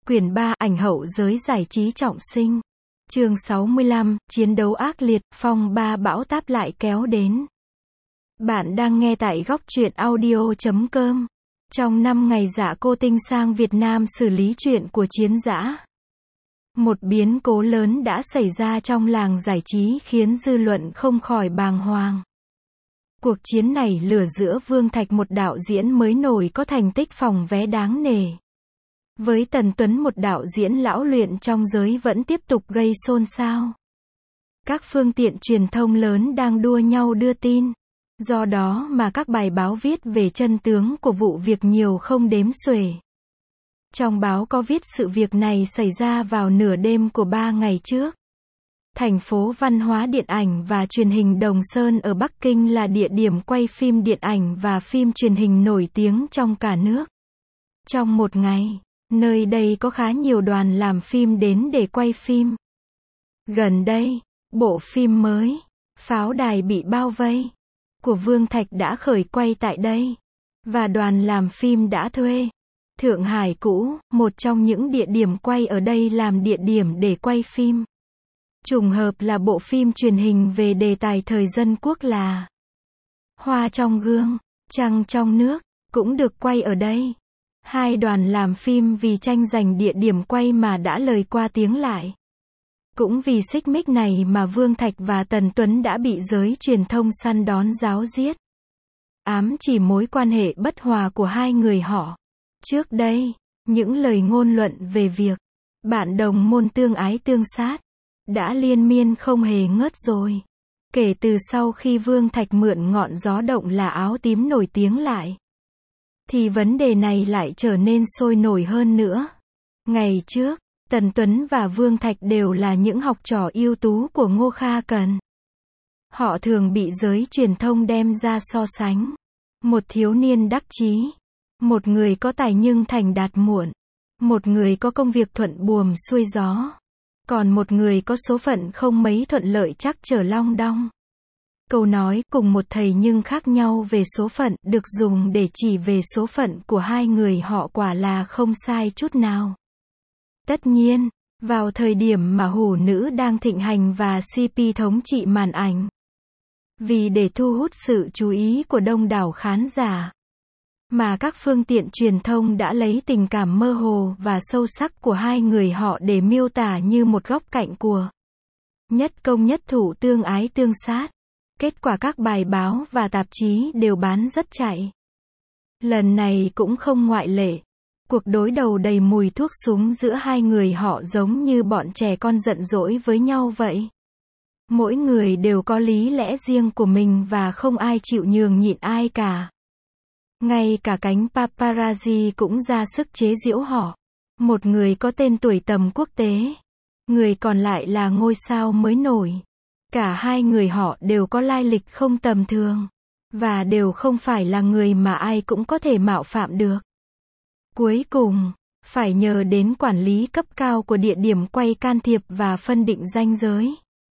Quyển 3, ảnh hậu giới giải trí trọng sinh. Chương 65, chiến đấu ác liệt, phong ba bão táp lại kéo đến. Bạn đang nghe tại góc truyện audio.com. Trong 5 ngày Dạ Cô Tinh sang Việt Nam xử lý chuyện của Chiến Dã, một biến cố lớn đã xảy ra trong làng giải trí khiến dư luận không khỏi bàng hoàng. Cuộc chiến này lửa giữa Vương Thạch, một đạo diễn mới nổi có thành tích phòng vé đáng nể, với Tần Tuấn, một đạo diễn lão luyện trong giới, vẫn tiếp tục gây xôn xao. Các phương tiện truyền thông lớn đang đua nhau đưa tin. Do đó mà các bài báo viết về chân tướng của vụ việc nhiều không đếm xuể. Trong báo có viết sự việc này xảy ra vào nửa đêm của 3 ngày trước. Thành phố văn hóa điện ảnh và truyền hình Đồng Sơn ở Bắc Kinh là địa điểm quay phim điện ảnh và phim truyền hình nổi tiếng trong cả nước. Trong một ngày, nơi đây có khá nhiều đoàn làm phim đến để quay phim. Gần đây, bộ phim mới, Pháo đài bị bao vây, của Vương Thạch đã khởi quay tại đây. Và đoàn làm phim đã thuê Thượng Hải cũ, một trong những địa điểm quay ở đây, làm địa điểm để quay phim. Trùng hợp là bộ phim truyền hình về đề tài thời dân quốc là Hoa trong gương, trăng trong nước, cũng được quay ở đây. Hai đoàn làm phim vì tranh giành địa điểm quay mà đã lời qua tiếng lại. Cũng vì xích mích này mà Vương Thạch và Tần Tuấn đã bị giới truyền thông săn đón ráo riết, ám chỉ mối quan hệ bất hòa của hai người họ. Trước đây, những lời ngôn luận về việc bạn đồng môn tương ái tương sát đã liên miên không hề ngớt rồi. Kể từ sau khi Vương Thạch mượn ngọn gió động là áo tím nổi tiếng lại, thì vấn đề này lại trở nên sôi nổi hơn nữa. Ngày trước, Tần Tuấn và Vương Thạch đều là những học trò ưu tú của Ngô Kha Cần. Họ thường bị giới truyền thông đem ra so sánh. Một thiếu niên đắc chí, một người có tài nhưng thành đạt muộn, một người có công việc thuận buồm xuôi gió, còn một người có số phận không mấy thuận lợi trắc trở long đong. Câu nói cùng một thầy nhưng khác nhau về số phận được dùng để chỉ về số phận của hai người họ quả là không sai chút nào. Tất nhiên, vào thời điểm mà hủ nữ đang thịnh hành và CP thống trị màn ảnh, vì để thu hút sự chú ý của đông đảo khán giả, mà các phương tiện truyền thông đã lấy tình cảm mơ hồ và sâu sắc của hai người họ để miêu tả như một góc cạnh của nhất công nhất thủ tương ái tương sát. Kết quả các bài báo và tạp chí đều bán rất chạy. Lần này cũng không ngoại lệ. Cuộc đối đầu đầy mùi thuốc súng giữa hai người họ giống như bọn trẻ con giận dỗi với nhau vậy. Mỗi người đều có lý lẽ riêng của mình và không ai chịu nhường nhịn ai cả. Ngay cả cánh paparazzi cũng ra sức chế giễu họ. Một người có tên tuổi tầm quốc tế, người còn lại là ngôi sao mới nổi. Cả hai người họ đều có lai lịch không tầm thường, và đều không phải là người mà ai cũng có thể mạo phạm được. Cuối cùng, phải nhờ đến quản lý cấp cao của địa điểm quay can thiệp và phân định ranh giới.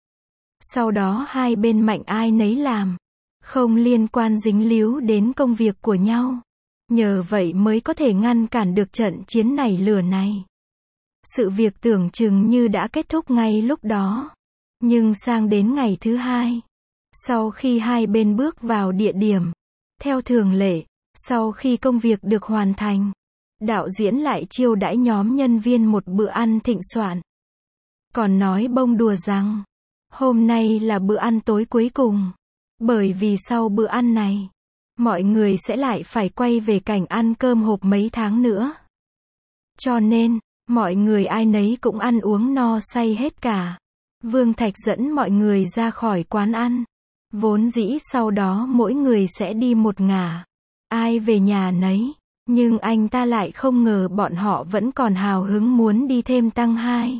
Sau đó hai bên mạnh ai nấy làm, không liên quan dính líu đến công việc của nhau. Nhờ vậy mới có thể ngăn cản được trận chiến này lửa này. Sự việc tưởng chừng như đã kết thúc ngay lúc đó. Nhưng sang đến ngày thứ hai, sau khi hai bên bước vào địa điểm, theo thường lệ, sau khi công việc được hoàn thành, đạo diễn lại chiêu đãi nhóm nhân viên một bữa ăn thịnh soạn. Còn nói bông đùa rằng, hôm nay là bữa ăn tối cuối cùng, bởi vì sau bữa ăn này, mọi người sẽ lại phải quay về cảnh ăn cơm hộp mấy tháng nữa. Cho nên, mọi người ai nấy cũng ăn uống no say hết cả. Vương Thạch dẫn mọi người ra khỏi quán ăn. Vốn dĩ sau đó mỗi người sẽ đi một ngả, ai về nhà nấy. Nhưng anh ta lại không ngờ bọn họ vẫn còn hào hứng muốn đi thêm tăng 2.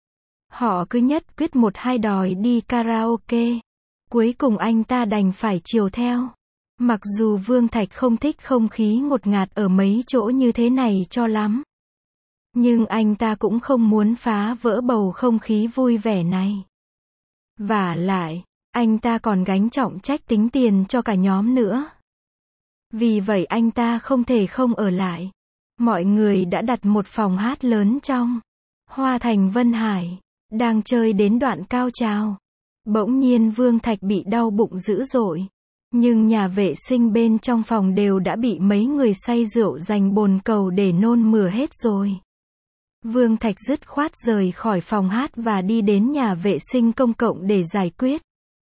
Họ cứ nhất quyết một hai đòi đi karaoke. Cuối cùng anh ta đành phải chiều theo. Mặc dù Vương Thạch không thích không khí ngột ngạt ở mấy chỗ như thế này cho lắm, nhưng anh ta cũng không muốn phá vỡ bầu không khí vui vẻ này. Vả lại, anh ta còn gánh trọng trách tính tiền cho cả nhóm nữa. Vì vậy anh ta không thể không ở lại. mọi người đã đặt một phòng hát lớn trong Hoa Thành Vân Hải, đang chơi đến đoạn cao trào. Bỗng nhiên Vương Thạch bị đau bụng dữ dội. Nhưng nhà vệ sinh bên trong phòng đều đã bị mấy người say rượu giành bồn cầu để nôn mửa hết rồi. Vương Thạch dứt khoát rời khỏi phòng hát và đi đến nhà vệ sinh công cộng để giải quyết.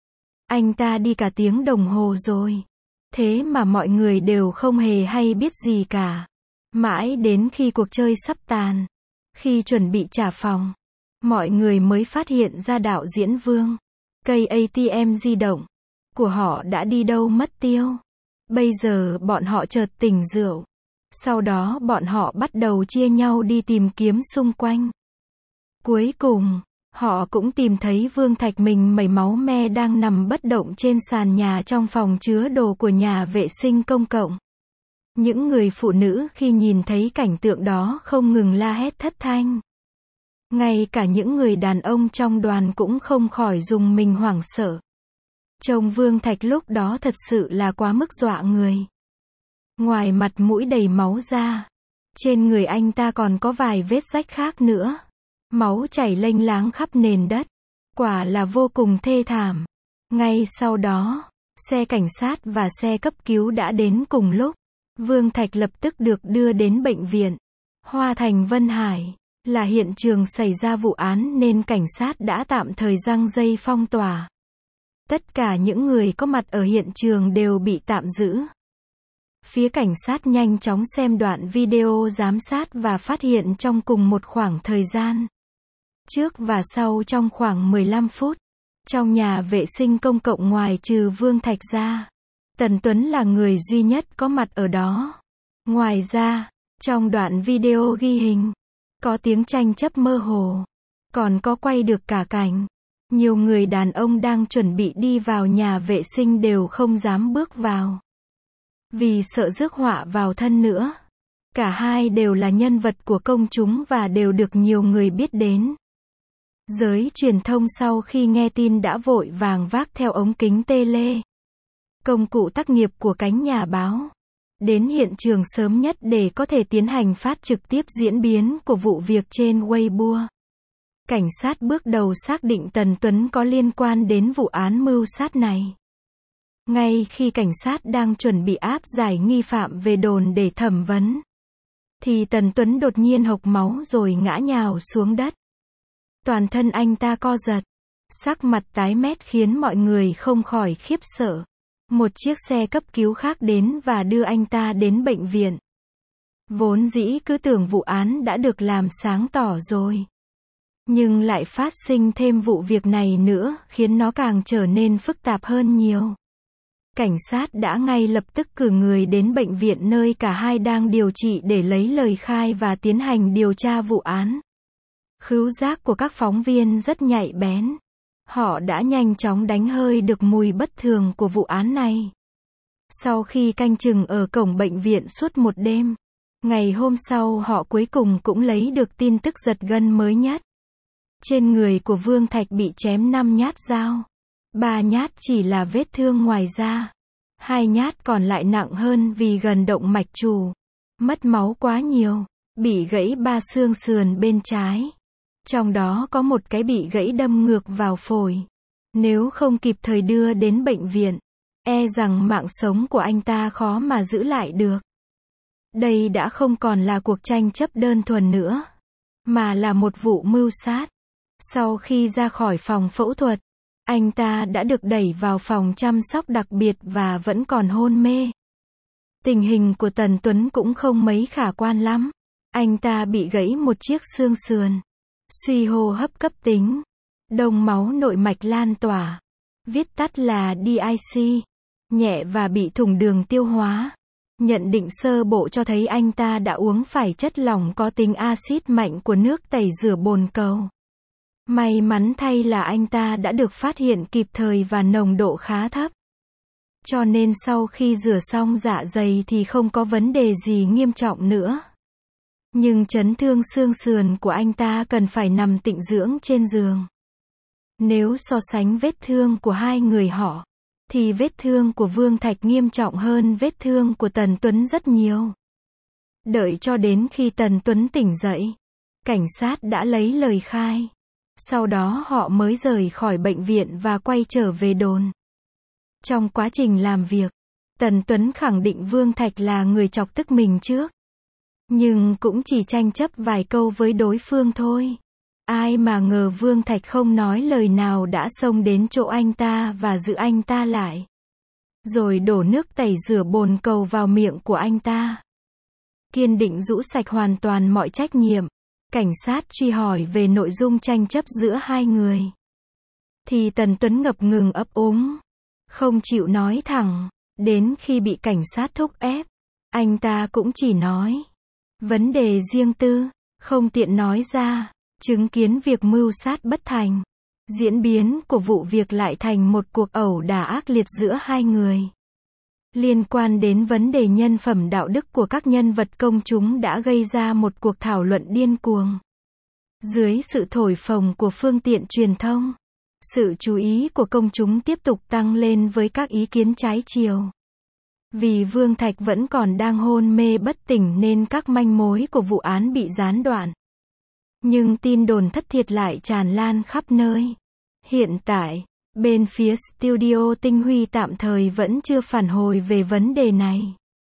Anh ta đi cả tiếng đồng hồ rồi. Thế mà mọi người đều không hề hay biết gì cả. Mãi đến khi cuộc chơi sắp tàn, khi chuẩn bị trả phòng, mọi người mới phát hiện ra đạo diễn Vương. Cây ATM di động của họ đã đi đâu mất tiêu. Bây giờ bọn họ chợt tỉnh rượu. Sau đó bọn họ bắt đầu chia nhau đi tìm kiếm xung quanh. Cuối cùng, họ cũng tìm thấy Vương Thạch mình mẩy máu me đang nằm bất động trên sàn nhà trong phòng chứa đồ của nhà vệ sinh công cộng. Những người phụ nữ khi nhìn thấy cảnh tượng đó không ngừng la hét thất thanh. Ngay cả những người đàn ông trong đoàn cũng không khỏi rùng mình hoảng sợ. Trông Vương Thạch lúc đó thật sự là quá mức dọa người. Ngoài mặt mũi đầy máu ra, trên người anh ta còn có vài vết rách khác nữa. Máu chảy lênh láng khắp nền đất. Quả là vô cùng thê thảm. Ngay sau đó, xe cảnh sát và xe cấp cứu đã đến cùng lúc. Vương Thạch lập tức được đưa đến bệnh viện Hoa Thành Vân Hải. Là hiện trường xảy ra vụ án nên cảnh sát đã tạm thời giăng dây phong tỏa. Tất cả những người có mặt ở hiện trường đều bị tạm giữ. Phía cảnh sát nhanh chóng xem đoạn video giám sát và phát hiện trong cùng một khoảng thời gian, trước và sau trong khoảng 15 phút, trong nhà vệ sinh công cộng ngoài trừ Vương Thạch ra, Tần Tuấn là người duy nhất có mặt ở đó. Ngoài ra, trong đoạn video ghi hình, có tiếng tranh chấp mơ hồ, còn có quay được cả cảnh. Nhiều người đàn ông đang chuẩn bị đi vào nhà vệ sinh đều không dám bước vào. Vì sợ rước họa vào thân nữa. Cả hai đều là nhân vật của công chúng và đều được nhiều người biết đến. Giới truyền thông sau khi nghe tin đã vội vàng vác theo ống kính tele, công cụ tác nghiệp của cánh nhà báo, đến hiện trường sớm nhất để có thể tiến hành phát trực tiếp diễn biến của vụ việc trên Weibo. Cảnh sát bước đầu xác định Tần Tuấn có liên quan đến vụ án mưu sát này. Ngay khi cảnh sát đang chuẩn bị áp giải nghi phạm về đồn để thẩm vấn, thì Tần Tuấn đột nhiên hộc máu rồi ngã nhào xuống đất. Toàn thân anh ta co giật, sắc mặt tái mét khiến mọi người không khỏi khiếp sợ. Một chiếc xe cấp cứu khác đến và đưa anh ta đến bệnh viện. Vốn dĩ cứ tưởng vụ án đã được làm sáng tỏ rồi. Nhưng lại phát sinh thêm vụ việc này nữa, khiến nó càng trở nên phức tạp hơn nhiều. Cảnh sát đã ngay lập tức cử người đến bệnh viện nơi cả hai đang điều trị để lấy lời khai và tiến hành điều tra vụ án. Khứu giác của các phóng viên rất nhạy bén. Họ đã nhanh chóng đánh hơi được mùi bất thường của vụ án này. Sau khi canh chừng ở cổng bệnh viện suốt một đêm, ngày hôm sau họ cuối cùng cũng lấy được tin tức giật gân mới nhất. Trên người của Vương Thạch bị chém 5 nhát dao. 3 nhát chỉ là vết thương ngoài da. 2 nhát còn lại nặng hơn vì gần động mạch chủ. Mất máu quá nhiều. Bị gãy 3 xương sườn bên trái. Trong đó có một cái bị gãy đâm ngược vào phổi. Nếu không kịp thời đưa đến bệnh viện, e rằng mạng sống của anh ta khó mà giữ lại được. Đây đã không còn là cuộc tranh chấp đơn thuần nữa, mà là một vụ mưu sát. Sau khi ra khỏi phòng phẫu thuật, anh ta đã được đẩy vào phòng chăm sóc đặc biệt và vẫn còn hôn mê. Tình hình của Tần Tuấn cũng không mấy khả quan lắm. Anh ta bị gãy một chiếc xương sườn, suy hô hấp cấp tính, đông máu nội mạch lan tỏa, viết tắt là DIC, nhẹ và bị thủng đường tiêu hóa. Nhận định sơ bộ cho thấy anh ta đã uống phải chất lỏng có tính axit mạnh của nước tẩy rửa bồn cầu. May mắn thay là anh ta đã được phát hiện kịp thời và nồng độ khá thấp. Cho nên sau khi rửa xong dạ dày thì không có vấn đề gì nghiêm trọng nữa. Nhưng chấn thương xương sườn của anh ta cần phải nằm tịnh dưỡng trên giường. Nếu so sánh vết thương của hai người họ, thì vết thương của Vương Thạch nghiêm trọng hơn vết thương của Tần Tuấn rất nhiều. Đợi cho đến khi Tần Tuấn tỉnh dậy, cảnh sát đã lấy lời khai. Sau đó họ mới rời khỏi bệnh viện và quay trở về đồn. Trong quá trình làm việc, Tần Tuấn khẳng định Vương Thạch là người chọc tức mình trước. Nhưng cũng chỉ tranh chấp vài câu với đối phương thôi. Ai mà ngờ Vương Thạch không nói lời nào đã xông đến chỗ anh ta và giữ anh ta lại. Rồi đổ nước tẩy rửa bồn cầu vào miệng của anh ta. Kiên định rũ sạch hoàn toàn mọi trách nhiệm, cảnh sát truy hỏi về nội dung tranh chấp giữa hai người. Thì Tần Tuấn ngập ngừng ấp úng, không chịu nói thẳng. Đến khi bị cảnh sát thúc ép, anh ta cũng chỉ nói vấn đề riêng tư, không tiện nói ra. Chứng kiến việc mưu sát bất thành, diễn biến của vụ việc lại thành một cuộc ẩu đả ác liệt giữa hai người. Liên quan đến vấn đề nhân phẩm đạo đức của các nhân vật công chúng đã gây ra một cuộc thảo luận điên cuồng. Dưới sự thổi phồng của phương tiện truyền thông, sự chú ý của công chúng tiếp tục tăng lên với các ý kiến trái chiều. Vì Vương Thạch vẫn còn đang hôn mê bất tỉnh nên các manh mối của vụ án bị gián đoạn. Nhưng tin đồn thất thiệt lại tràn lan khắp nơi. Hiện tại, bên phía studio Tinh Huy tạm thời vẫn chưa phản hồi về vấn đề này.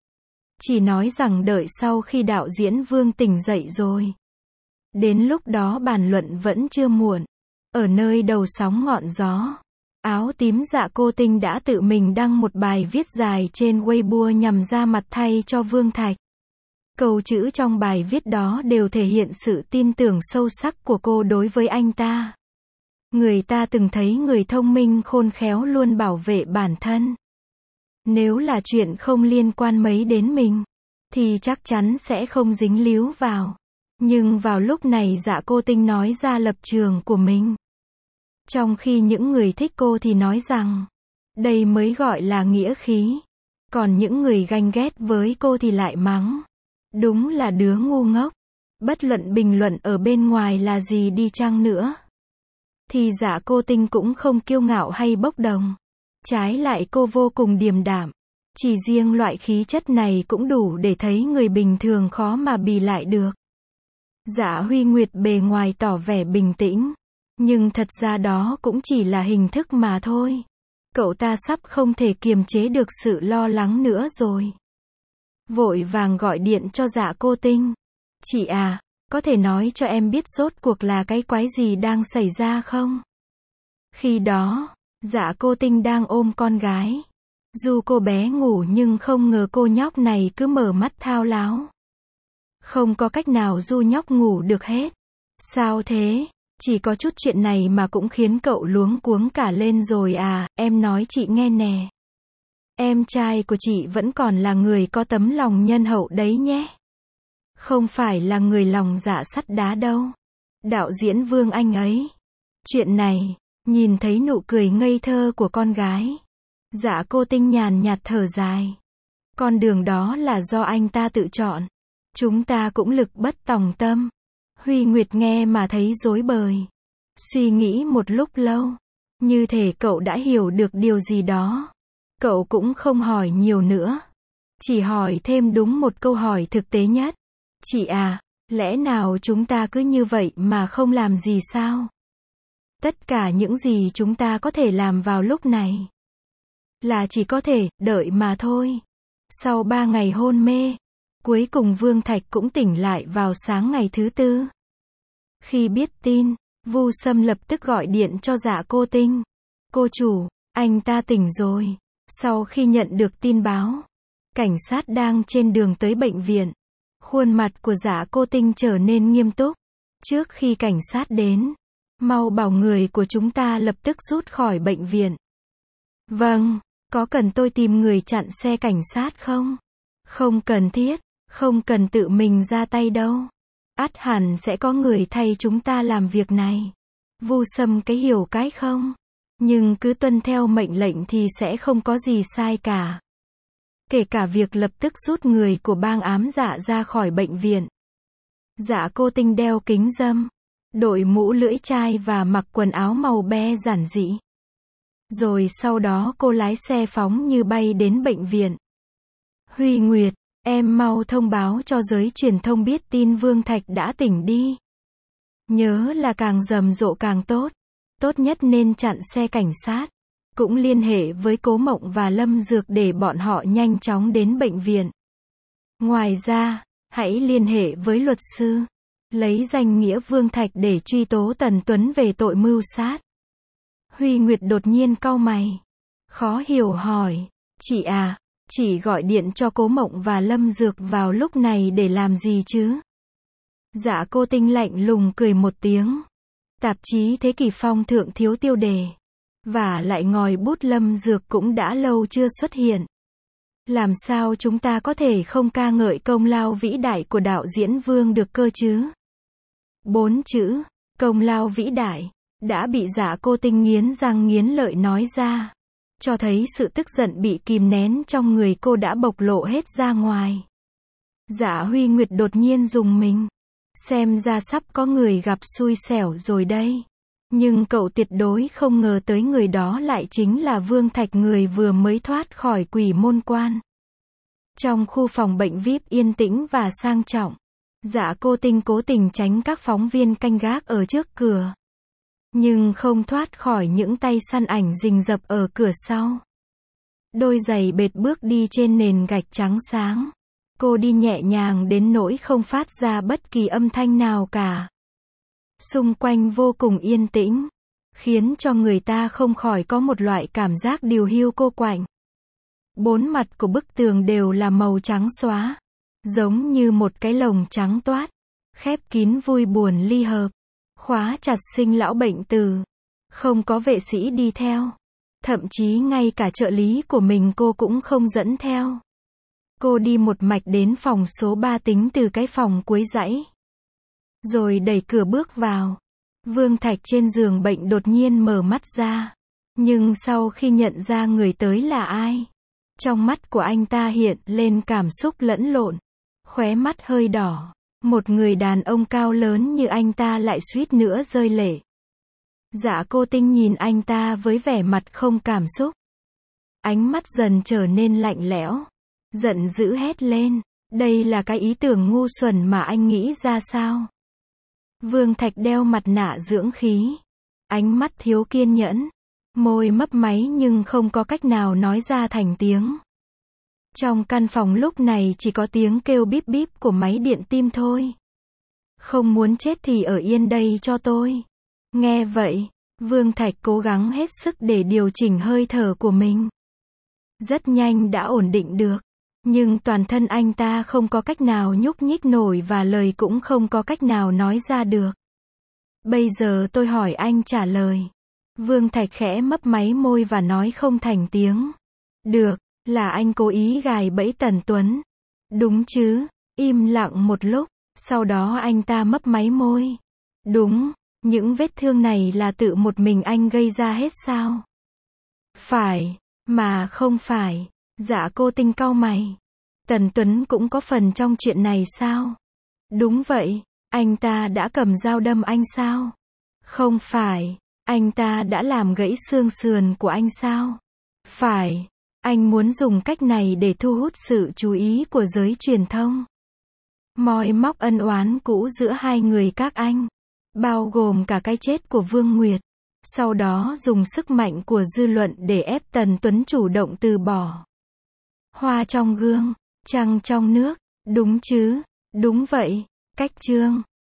Chỉ nói rằng đợi sau khi đạo diễn Vương tỉnh dậy rồi. Đến lúc đó bàn luận vẫn chưa muộn. Ở nơi đầu sóng ngọn gió, áo tím Dạ Cô Tinh đã tự mình đăng một bài viết dài trên Weibo nhằm ra mặt thay cho Vương Thạch. Câu chữ trong bài viết đó đều thể hiện sự tin tưởng sâu sắc của cô đối với anh ta. Người ta từng thấy người thông minh khôn khéo luôn bảo vệ bản thân. Nếu là chuyện không liên quan mấy đến mình, thì chắc chắn sẽ không dính líu vào. Nhưng vào lúc này Dạ Cô Tinh nói ra lập trường của mình. Trong khi những người thích cô thì nói rằng, đây mới gọi là nghĩa khí. Còn những người ganh ghét với cô thì lại mắng. Đúng là đứa ngu ngốc. Bất luận bình luận ở bên ngoài là gì đi chăng nữa, thì Dạ Cô Tinh cũng không kiêu ngạo hay bốc đồng. Trái lại cô vô cùng điềm đạm. Chỉ riêng loại khí chất này cũng đủ để thấy người bình thường khó mà bì lại được. Dạ Huy Nguyệt bề ngoài tỏ vẻ bình tĩnh, nhưng thật ra đó cũng chỉ là hình thức mà thôi. Cậu ta sắp không thể kiềm chế được sự lo lắng nữa rồi. Vội vàng gọi điện cho Dạ Cô Tinh. Chị à, có thể nói cho em biết rốt cuộc là cái quái gì đang xảy ra không? Khi đó, Dạ Cô Tinh đang ôm con gái. Dù cô bé ngủ nhưng không ngờ cô nhóc này cứ mở mắt thao láo. Không có cách nào Du nhóc ngủ được hết. Sao thế? Chỉ có chút chuyện này mà cũng khiến cậu luống cuống cả lên rồi à, em nói chị nghe nè. Em trai của chị vẫn còn là người có tấm lòng nhân hậu đấy nhé. Không phải là người lòng dạ sắt đá đâu. Đạo diễn Vương anh ấy. Chuyện này, nhìn thấy nụ cười ngây thơ của con gái, Dạ Cô Tinh nhàn nhạt thở dài. Con đường đó là do anh ta tự chọn. Chúng ta cũng lực bất tòng tâm. Huy Nguyệt nghe mà thấy rối bời. Suy nghĩ một lúc lâu. Như thể cậu đã hiểu được điều gì đó. Cậu cũng không hỏi nhiều nữa. Chỉ hỏi thêm đúng một câu hỏi thực tế nhất. Chị à, lẽ nào chúng ta cứ như vậy mà không làm gì sao? Tất cả những gì chúng ta có thể làm vào lúc này là chỉ có thể đợi mà thôi. Sau 3 ngày hôn mê, cuối cùng Vương Thạch cũng tỉnh lại vào sáng ngày thứ tư. Khi biết tin, Vu Sâm lập tức gọi điện cho Dạ Cô Tinh. Cô chủ, anh ta tỉnh rồi. Sau khi nhận được tin báo, cảnh sát đang trên đường tới bệnh viện. Khuôn mặt của Dạ Cô Tinh trở nên nghiêm túc. Trước khi cảnh sát đến, mau bảo người của chúng ta lập tức rút khỏi bệnh viện. Vâng, có cần tôi tìm người chặn xe cảnh sát không? Không cần thiết, không cần tự mình ra tay đâu. Ắt hẳn sẽ có người thay chúng ta làm việc này. Vu Sâm cái hiểu cái không? Nhưng cứ tuân theo mệnh lệnh thì sẽ không có gì sai cả. Kể cả việc lập tức rút người của bang ám dạ ra khỏi bệnh viện. Dạ Cô Tinh đeo kính râm, đội mũ lưỡi chai và mặc quần áo màu be giản dị. Rồi sau đó cô lái xe phóng như bay đến bệnh viện. Huy Nguyệt, Em mau thông báo cho giới truyền thông biết tin Vương Thạch đã tỉnh đi. Nhớ là càng rầm rộ càng tốt. Tốt nhất nên chặn xe cảnh sát. Cũng liên hệ với Cố Mộng và Lâm Dược để bọn họ nhanh chóng đến bệnh viện. Ngoài ra, hãy liên hệ với luật sư. Lấy danh nghĩa Vương Thạch để truy tố Tần Tuấn về tội mưu sát. Huy Nguyệt đột nhiên cau mày. Khó hiểu hỏi. Chị à, chị gọi điện cho Cố Mộng và Lâm Dược vào lúc này để làm gì chứ? Dạ cô Tinh lạnh lùng cười một tiếng. Tạp chí Thế Kỷ Phong thượng thiếu tiêu đề. Và lại ngòi bút Lâm Dược cũng đã lâu chưa xuất hiện. Làm sao chúng ta có thể không ca ngợi công lao vĩ đại của đạo diễn Vương được cơ chứ? 4 chữ, công lao vĩ đại, đã bị Dạ cô Tinh nghiến răng nghiến lợi nói ra. Cho thấy sự tức giận bị kìm nén trong người cô đã bộc lộ hết ra ngoài. Dạ Huy Nguyệt đột nhiên rùng mình. Xem ra sắp có người gặp xui xẻo rồi đây. Nhưng cậu tuyệt đối không ngờ tới người đó lại chính là Vương Thạch, người vừa mới thoát khỏi quỷ môn quan. Trong khu phòng bệnh VIP yên tĩnh và sang trọng, Dạ cô Tinh cố tình tránh các phóng viên canh gác ở trước cửa. Nhưng không thoát khỏi những tay săn ảnh rình rập ở cửa sau. Đôi giày bệt bước đi trên nền gạch trắng sáng. Cô đi nhẹ nhàng đến nỗi không phát ra bất kỳ âm thanh nào cả. Xung quanh vô cùng yên tĩnh, khiến cho người ta không khỏi có một loại cảm giác điều hiu cô quạnh. Bốn mặt của bức tường đều là màu trắng xóa, giống như một cái lồng trắng toát, khép kín vui buồn ly hợp, khóa chặt sinh lão bệnh tử. Không có vệ sĩ đi theo, thậm chí ngay cả trợ lý của mình cô cũng không dẫn theo. Cô đi một mạch đến phòng số 3 tính từ cái phòng cuối dãy. Rồi đẩy cửa bước vào. Vương Thạch trên giường bệnh đột nhiên mở mắt ra. Nhưng sau khi nhận ra người tới là ai, trong mắt của anh ta hiện lên cảm xúc lẫn lộn. Khóe mắt hơi đỏ. Một người đàn ông cao lớn như anh ta lại suýt nữa rơi lệ. Dạ cô Tinh nhìn anh ta với vẻ mặt không cảm xúc. Ánh mắt dần trở nên lạnh lẽo. Giận dữ hét lên. Đây là cái ý tưởng ngu xuẩn mà anh nghĩ ra sao? Vương Thạch đeo mặt nạ dưỡng khí. Ánh mắt thiếu kiên nhẫn. Môi mấp máy nhưng không có cách nào nói ra thành tiếng. Trong căn phòng lúc này chỉ có tiếng kêu bíp bíp của máy điện tim thôi. Không muốn chết thì ở yên đây cho tôi. Nghe vậy, Vương Thạch cố gắng hết sức để điều chỉnh hơi thở của mình. Rất nhanh đã ổn định được. Nhưng toàn thân anh ta không có cách nào nhúc nhích nổi và lời cũng không có cách nào nói ra được. Bây giờ tôi hỏi anh trả lời. Vương Thạch khẽ mấp máy môi và nói không thành tiếng. Được, là anh cố ý gài bẫy Tần Tuấn. Đúng chứ? Im lặng một lúc, sau đó anh ta mấp máy môi. Đúng, những vết thương này là tự một mình anh gây ra hết sao? Phải, mà không phải. Dạ cô Tinh cau mày. Tần Tuấn cũng có phần trong chuyện này sao? Đúng vậy, anh ta đã cầm dao đâm anh sao? Không phải, anh ta đã làm gãy xương sườn của anh sao? Phải, anh muốn dùng cách này để thu hút sự chú ý của giới truyền thông. Moi móc ân oán cũ giữa hai người các anh, bao gồm cả cái chết của Vương Nguyệt. Sau đó dùng sức mạnh của dư luận để ép Tần Tuấn chủ động từ bỏ. Hoa trong gương, trăng trong nước, đúng chứ? Đúng vậy, cách chương.